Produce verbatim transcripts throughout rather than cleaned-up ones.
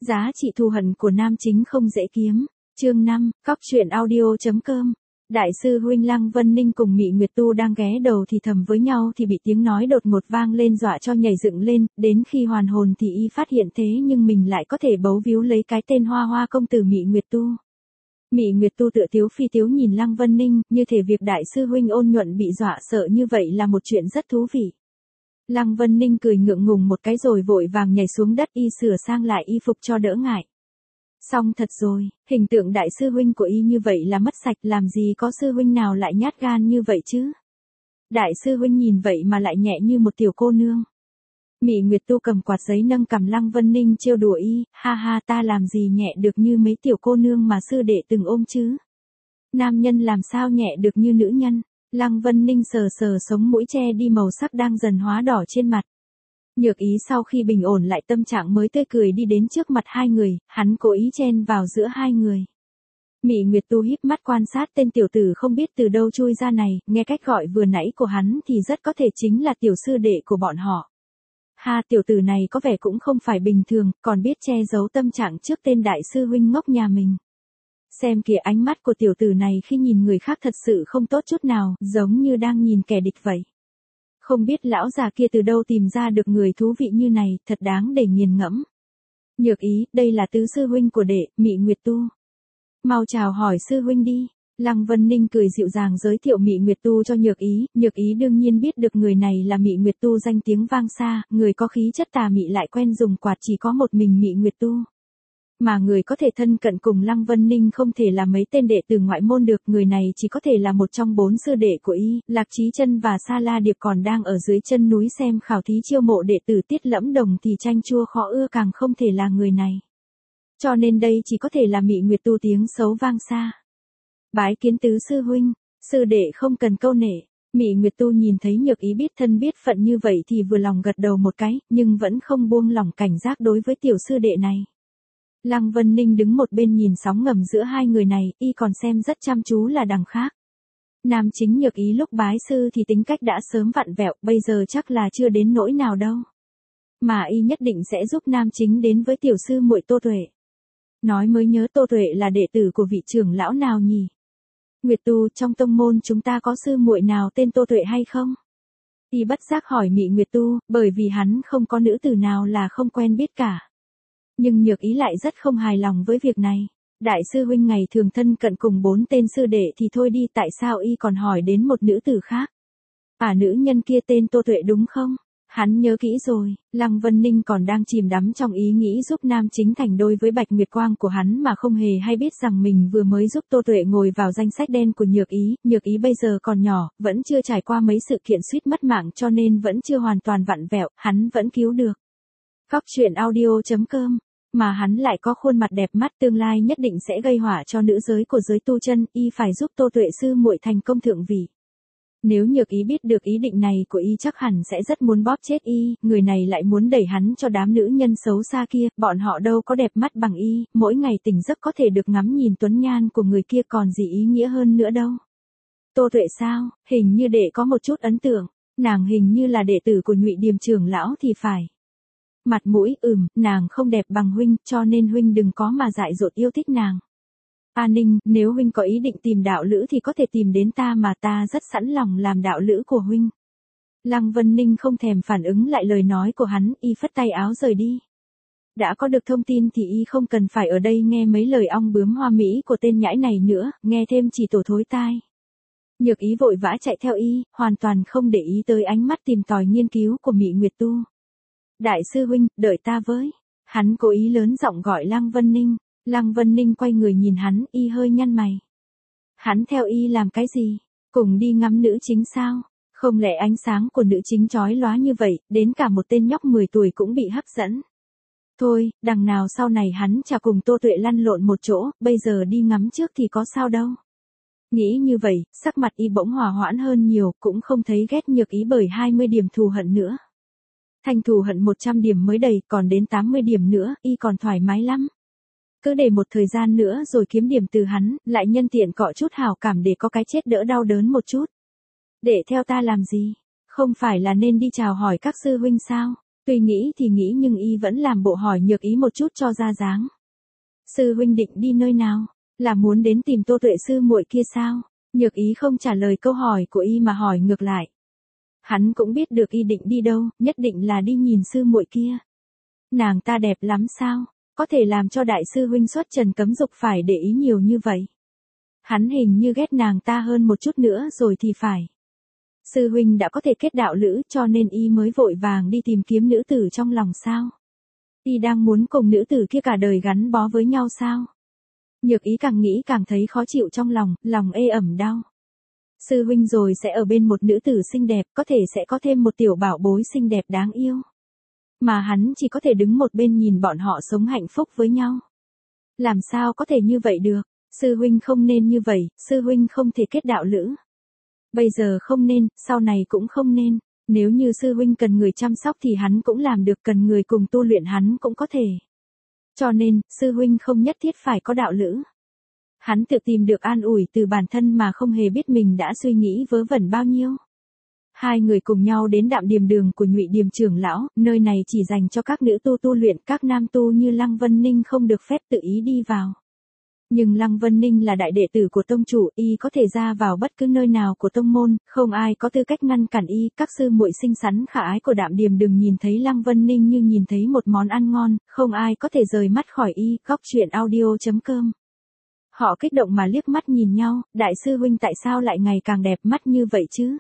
Giá trị thù hận của nam chính không dễ kiếm. Chương năm, cóc truyện audio.com. Đại sư huynh Lăng Vân Ninh cùng Mị Nguyệt Tu đang ghé đầu thì thầm với nhau thì bị tiếng nói đột ngột vang lên dọa cho nhảy dựng lên, đến khi hoàn hồn thì y phát hiện thế nhưng mình lại có thể bấu víu lấy cái tên Hoa Hoa công tử Mị Nguyệt Tu. Mị Nguyệt Tu tựa tiếu phi tiếu nhìn Lăng Vân Ninh, như thể việc đại sư huynh ôn nhuận bị dọa sợ như vậy là một chuyện rất thú vị. Lăng Vân Ninh cười ngượng ngùng một cái rồi vội vàng nhảy xuống đất y sửa sang lại y phục cho đỡ ngại. Xong thật rồi, hình tượng đại sư huynh của y như vậy là mất sạch, làm gì có sư huynh nào lại nhát gan như vậy chứ. Đại sư huynh nhìn vậy mà lại nhẹ như một tiểu cô nương. Mị Nguyệt Tu cầm quạt giấy nâng cằm Lăng Vân Ninh trêu đùa y, ha ha ta làm gì nhẹ được như mấy tiểu cô nương mà sư đệ từng ôm chứ. Nam nhân làm sao nhẹ được như nữ nhân. Lăng Vân Ninh sờ sờ sống mũi che đi màu sắc đang dần hóa đỏ trên mặt. Nhược Ý sau khi bình ổn lại tâm trạng mới tươi cười đi đến trước mặt hai người, hắn cố ý chen vào giữa hai người. Mị Nguyệt Tu híp mắt quan sát tên tiểu tử không biết từ đâu chui ra này, nghe cách gọi vừa nãy của hắn thì rất có thể chính là tiểu sư đệ của bọn họ. Ha, tiểu tử này có vẻ cũng không phải bình thường, còn biết che giấu tâm trạng trước tên đại sư huynh ngốc nhà mình. Xem kìa, ánh mắt của tiểu tử này khi nhìn người khác thật sự không tốt chút nào, giống như đang nhìn kẻ địch vậy. Không biết lão già kia từ đâu tìm ra được người thú vị như này, thật đáng để nghiền ngẫm. Nhược Ý, đây là tứ sư huynh của đệ, Mị Nguyệt Tu. Mau chào hỏi sư huynh đi. Lăng Vân Ninh cười dịu dàng giới thiệu Mị Nguyệt Tu cho Nhược Ý, Nhược Ý đương nhiên biết được người này là Mị Nguyệt Tu danh tiếng vang xa, người có khí chất tà mị lại quen dùng quạt chỉ có một mình Mị Nguyệt Tu. Mà người có thể thân cận cùng Lăng Vân Ninh không thể là mấy tên đệ từ ngoại môn được, người này chỉ có thể là một trong bốn sư đệ của y, Lạc Chí Chân và Sa La Điệp còn đang ở dưới chân núi xem khảo thí chiêu mộ đệ tử Tiết Lẫm Đồng thì chanh chua khó ưa càng không thể là người này. Cho nên đây chỉ có thể là Mị Nguyệt Tu tiếng xấu vang xa. Bái kiến tứ sư huynh, sư đệ không cần câu nể. Mị Nguyệt Tu nhìn thấy Nhược Ý biết thân biết phận như vậy thì vừa lòng gật đầu một cái, nhưng vẫn không buông lỏng cảnh giác đối với tiểu sư đệ này. Lăng Vân Ninh đứng một bên nhìn sóng ngầm giữa hai người này, y còn xem rất chăm chú là đằng khác. Nam chính Nhược Ý lúc bái sư thì tính cách đã sớm vặn vẹo, bây giờ chắc là chưa đến nỗi nào đâu. Mà y nhất định sẽ giúp nam chính đến với tiểu sư muội Tô Tuệ. Nói mới nhớ Tô Tuệ là đệ tử của vị trưởng lão nào nhỉ? Nguyệt Tu, trong tông môn chúng ta có sư muội nào tên Tô Tuệ hay không? Y bất giác hỏi Mị Nguyệt Tu, bởi vì hắn không có nữ tử nào là không quen biết cả. Nhưng Nhược Ý lại rất không hài lòng với việc này. Đại sư huynh ngày thường thân cận cùng bốn tên sư đệ thì thôi đi, tại sao y còn hỏi đến một nữ tử khác? À, nữ nhân kia tên Tô Tuệ đúng không? Hắn nhớ kỹ rồi. Lăng Vân Ninh còn đang chìm đắm trong ý nghĩ giúp nam chính thành đôi với Bạch Nguyệt Quang của hắn mà không hề hay biết rằng mình vừa mới giúp Tô Tuệ ngồi vào danh sách đen của Nhược Ý. Nhược Ý bây giờ còn nhỏ, vẫn chưa trải qua mấy sự kiện suýt mất mạng cho nên vẫn chưa hoàn toàn vặn vẹo, hắn vẫn cứu được. Cóc truyện audio.com. Mà hắn lại có khuôn mặt đẹp mắt, tương lai nhất định sẽ gây họa cho nữ giới của giới tu chân, y phải giúp Tô Tuệ sư muội thành công thượng vị. Nếu Nhược Ý biết được ý định này của y chắc hẳn sẽ rất muốn bóp chết y, người này lại muốn đẩy hắn cho đám nữ nhân xấu xa kia, bọn họ đâu có đẹp mắt bằng y, mỗi ngày tỉnh giấc có thể được ngắm nhìn tuấn nhan của người kia còn gì ý nghĩa hơn nữa đâu. Tô Tuệ sao, hình như đệ có một chút ấn tượng, nàng hình như là đệ tử của Nhụy Điềm trưởng lão thì phải. Mặt mũi, ừm, nàng không đẹp bằng huynh, cho nên huynh đừng có mà dại dột yêu thích nàng. A Ninh, nếu huynh có ý định tìm đạo lữ thì có thể tìm đến ta mà ta rất sẵn lòng làm đạo lữ của huynh. Lăng Vân Ninh không thèm phản ứng lại lời nói của hắn, y phất tay áo rời đi. Đã có được thông tin thì y không cần phải ở đây nghe mấy lời ong bướm hoa mỹ của tên nhãi này nữa, nghe thêm chỉ tổ thối tai. Nhược Ý vội vã chạy theo y, hoàn toàn không để ý tới ánh mắt tìm tòi nghiên cứu của Mị Nguyệt Tu. Đại sư huynh, đợi ta với. Hắn cố ý lớn giọng gọi Lăng Vân Ninh. Lăng Vân Ninh quay người nhìn hắn, y hơi nhăn mày. Hắn theo y làm cái gì? Cùng đi ngắm nữ chính sao? Không lẽ ánh sáng của nữ chính chói lóa như vậy, đến cả một tên nhóc mười tuổi cũng bị hấp dẫn? Thôi, đằng nào sau này hắn chả cùng Tô Tuệ lăn lộn một chỗ, bây giờ đi ngắm trước thì có sao đâu. Nghĩ như vậy, sắc mặt y bỗng hòa hoãn hơn nhiều, cũng không thấy ghét Nhược Ý bởi hai mươi điểm thù hận nữa. Thành thù hận một trăm điểm mới đầy, còn đến tám mươi điểm nữa, y còn thoải mái lắm. Cứ để một thời gian nữa rồi kiếm điểm từ hắn, lại nhân tiện cọ chút hảo cảm để có cái chết đỡ đau đớn một chút. Để theo ta làm gì? Không phải là nên đi chào hỏi các sư huynh sao? Tuy nghĩ thì nghĩ nhưng y vẫn làm bộ hỏi Nhược Ý một chút cho ra dáng. Sư huynh định đi nơi nào? Là muốn đến tìm Tô Tuệ sư muội kia sao? Nhược Ý không trả lời câu hỏi của y mà hỏi ngược lại. Hắn cũng biết được y định đi đâu, nhất định là đi nhìn sư muội kia. Nàng ta đẹp lắm sao? Có thể làm cho đại sư huynh xuất trần cấm dục phải để ý nhiều như vậy. Hắn hình như ghét nàng ta hơn một chút nữa rồi thì phải. Sư huynh đã có thể kết đạo lữ cho nên y mới vội vàng đi tìm kiếm nữ tử trong lòng sao? Y đang muốn cùng nữ tử kia cả đời gắn bó với nhau sao? Nhược Ý càng nghĩ càng thấy khó chịu trong lòng, lòng ê ẩm đau. Sư huynh rồi sẽ ở bên một nữ tử xinh đẹp, có thể sẽ có thêm một tiểu bảo bối xinh đẹp đáng yêu. Mà hắn chỉ có thể đứng một bên nhìn bọn họ sống hạnh phúc với nhau. Làm sao có thể như vậy được? Sư huynh không nên như vậy, sư huynh không thể kết đạo lữ. Bây giờ không nên, sau này cũng không nên. Nếu như sư huynh cần người chăm sóc thì hắn cũng làm được, cần người cùng tu luyện hắn cũng có thể. Cho nên, sư huynh không nhất thiết phải có đạo lữ. Hắn tự tìm được an ủi từ bản thân mà không hề biết mình đã suy nghĩ vớ vẩn bao nhiêu. Hai người cùng nhau đến Đạm Điềm Đường của Nhụy Điềm trưởng lão, nơi này chỉ dành cho các nữ tu tu luyện, các nam tu như Lăng Vân Ninh không được phép tự ý đi vào. Nhưng Lăng Vân Ninh là đại đệ tử của tông chủ, y có thể ra vào bất cứ nơi nào của tông môn, không ai có tư cách ngăn cản y. Các sư muội xinh xắn khả ái của Đạm Điềm Đường nhìn thấy Lăng Vân Ninh như nhìn thấy một món ăn ngon, không ai có thể rời mắt khỏi y. Góc truyện audio chấm com. Họ kích động mà liếc mắt nhìn nhau, đại sư huynh tại sao lại ngày càng đẹp mắt như vậy chứ?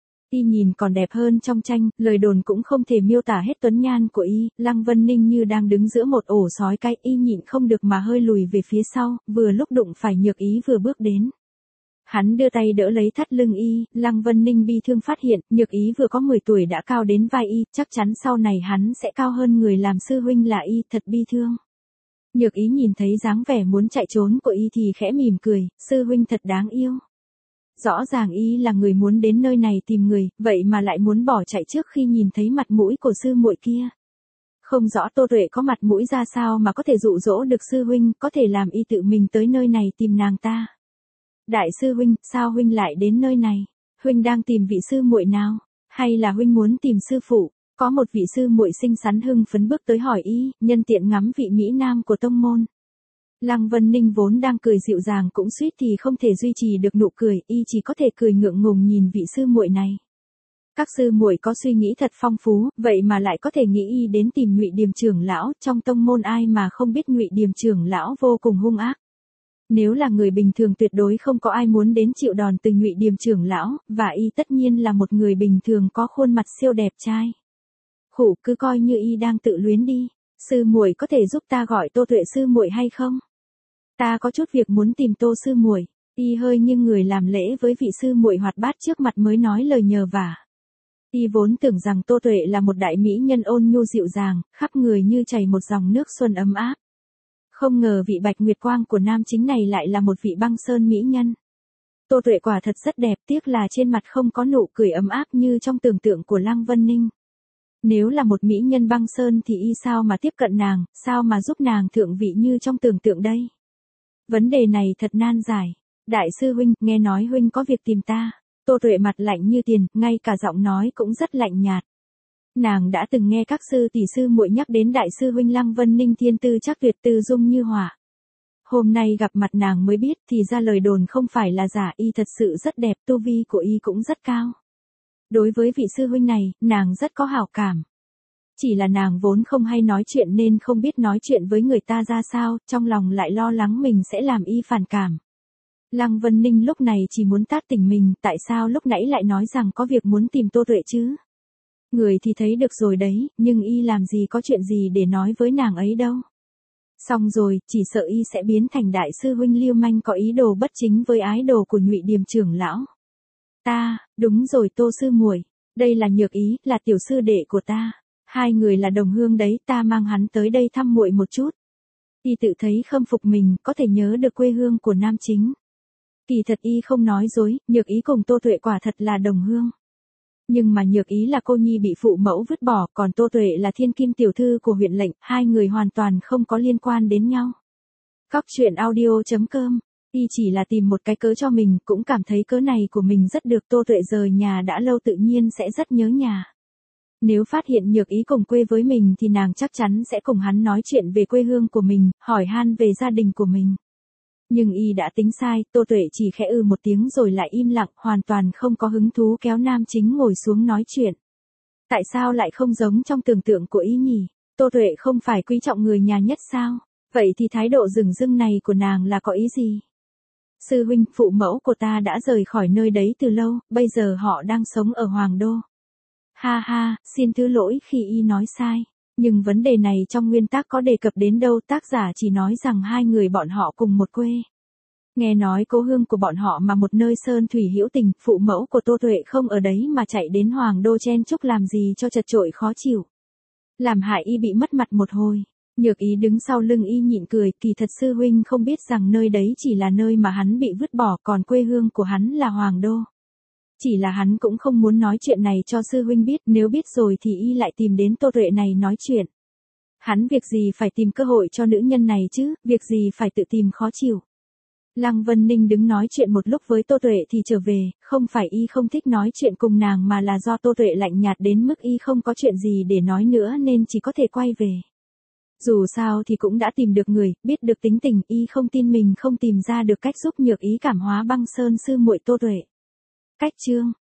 Y nhìn còn đẹp hơn trong tranh, lời đồn cũng không thể miêu tả hết tuấn nhan của y. Lăng Vân Ninh như đang đứng giữa một ổ sói cái, y nhịn không được mà hơi lùi về phía sau, vừa lúc đụng phải Nhược Ý vừa bước đến. Hắn đưa tay đỡ lấy thắt lưng y, Lăng Vân Ninh bi thương phát hiện, Nhược Ý vừa có mười tuổi đã cao đến vai y, chắc chắn sau này hắn sẽ cao hơn người làm sư huynh là y, thật bi thương. Nhược Ý nhìn thấy dáng vẻ muốn chạy trốn của y thì khẽ mỉm cười, sư huynh thật đáng yêu. Rõ ràng y là người muốn đến nơi này tìm người, vậy mà lại muốn bỏ chạy trước khi nhìn thấy mặt mũi của sư muội kia. Không rõ Tô Tuệ có mặt mũi ra sao mà có thể dụ dỗ được sư huynh, có thể làm y tự mình tới nơi này tìm nàng ta. Đại sư huynh, sao huynh lại đến nơi này? Huynh đang tìm vị sư muội nào? Hay là huynh muốn tìm sư phụ? Có một vị sư muội xinh xắn hưng phấn bước tới hỏi y, nhân tiện ngắm vị mỹ nam của tông môn. Lăng Vân Ninh vốn đang cười dịu dàng cũng suýt thì không thể duy trì được nụ cười, y chỉ có thể cười ngượng ngùng nhìn vị sư muội này. Các sư muội có suy nghĩ thật phong phú, vậy mà lại có thể nghĩ y đến tìm Nhụy Điềm trưởng lão, trong tông môn ai mà không biết Nhụy Điềm trưởng lão vô cùng hung ác. Nếu là người bình thường tuyệt đối không có ai muốn đến chịu đòn từ Nhụy Điềm trưởng lão, và y tất nhiên là một người bình thường có khuôn mặt siêu đẹp trai. Khủ, cứ coi như y đang tự luyến đi. Sư muội có thể giúp ta gọi Tô Tuệ sư muội hay không? Ta có chút việc muốn tìm Tô sư muội. Y hơi nghiêng người làm lễ với vị sư muội hoạt bát trước mặt mới nói lời nhờ vả. Y vốn tưởng rằng Tô Tuệ là một đại mỹ nhân ôn nhu dịu dàng, khắp người như chảy một dòng nước xuân ấm áp. Không ngờ vị Bạch Nguyệt Quang của nam chính này lại là một vị băng sơn mỹ nhân. Tô Tuệ quả thật rất đẹp, tiếc là trên mặt không có nụ cười ấm áp như trong tưởng tượng của Lăng Vân Ninh. Nếu là một mỹ nhân băng sơn thì y sao mà tiếp cận nàng, sao mà giúp nàng thượng vị như trong tưởng tượng đây? Vấn đề này thật nan giải. Đại sư huynh, nghe nói huynh có việc tìm ta. Tô Tuệ mặt lạnh như tiền, ngay cả giọng nói cũng rất lạnh nhạt. Nàng đã từng nghe các sư tỷ sư muội nhắc đến đại sư huynh Lăng Vân Ninh thiên tư chắc tuyệt, tư dung như hỏa. Hôm nay gặp mặt nàng mới biết thì ra lời đồn không phải là giả, y thật sự rất đẹp, tu vi của y cũng rất cao. Đối với vị sư huynh này, nàng rất có hảo cảm. Chỉ là nàng vốn không hay nói chuyện nên không biết nói chuyện với người ta ra sao, trong lòng lại lo lắng mình sẽ làm y phản cảm. Lăng Vân Ninh lúc này chỉ muốn tát tỉnh mình, tại sao lúc nãy lại nói rằng có việc muốn tìm Tô Tuệ chứ? Người thì thấy được rồi đấy, nhưng y làm gì có chuyện gì để nói với nàng ấy đâu. Xong rồi, chỉ sợ y sẽ biến thành đại sư huynh lưu manh có ý đồ bất chính với ái đồ của Nhụy Điềm trưởng lão. Ta, đúng rồi Tô sư muội, đây là Nhược Ý, là tiểu sư đệ của ta. Hai người là đồng hương đấy, ta mang hắn tới đây thăm muội một chút. Y tự thấy khâm phục mình, có thể nhớ được quê hương của nam chính. Kỳ thật y không nói dối, Nhược Ý cùng Tô Tuệ quả thật là đồng hương. Nhưng mà Nhược Ý là cô nhi bị phụ mẫu vứt bỏ, còn Tô Tuệ là thiên kim tiểu thư của huyện lệnh, hai người hoàn toàn không có liên quan đến nhau. Góc truyện audio chấm com, y chỉ là tìm một cái cớ cho mình, cũng cảm thấy cớ này của mình rất được. Tô Tuệ rời nhà đã lâu tự nhiên sẽ rất nhớ nhà. Nếu phát hiện Nhược Ý cùng quê với mình thì nàng chắc chắn sẽ cùng hắn nói chuyện về quê hương của mình, hỏi han về gia đình của mình. Nhưng y đã tính sai, Tô Tuệ chỉ khẽ ư một tiếng rồi lại im lặng, hoàn toàn không có hứng thú kéo nam chính ngồi xuống nói chuyện. Tại sao lại không giống trong tưởng tượng của y nhỉ? Tô Tuệ không phải quý trọng người nhà nhất sao? Vậy thì thái độ dửng dưng này của nàng là có ý gì? Sư huynh, phụ mẫu của ta đã rời khỏi nơi đấy từ lâu, bây giờ họ đang sống ở Hoàng Đô. Ha ha, xin thứ lỗi khi y nói sai. Nhưng vấn đề này trong nguyên tác có đề cập đến đâu, tác giả chỉ nói rằng hai người bọn họ cùng một quê. Nghe nói cố hương của bọn họ mà một nơi sơn thủy hữu tình, phụ mẫu của Tô Tuệ không ở đấy mà chạy đến Hoàng Đô chen chúc làm gì cho chật chội khó chịu. Làm hại y bị mất mặt một hồi. Nhược Ý đứng sau lưng y nhịn cười, kỳ thật sư huynh không biết rằng nơi đấy chỉ là nơi mà hắn bị vứt bỏ, còn quê hương của hắn là Hoàng Đô. Chỉ là hắn cũng không muốn nói chuyện này cho sư huynh biết, nếu biết rồi thì y lại tìm đến Tô Tuệ này nói chuyện. Hắn việc gì phải tìm cơ hội cho nữ nhân này chứ, việc gì phải tự tìm khó chịu. Lăng Vân Ninh đứng nói chuyện một lúc với Tô Tuệ thì trở về, không phải y không thích nói chuyện cùng nàng mà là do Tô Tuệ lạnh nhạt đến mức y không có chuyện gì để nói nữa nên chỉ có thể quay về. Dù sao thì cũng đã tìm được người, biết được tính tình, y không tin mình không tìm ra được cách giúp Nhược Ý cảm hóa băng sơn sư muội Tô Tuệ. Cách chương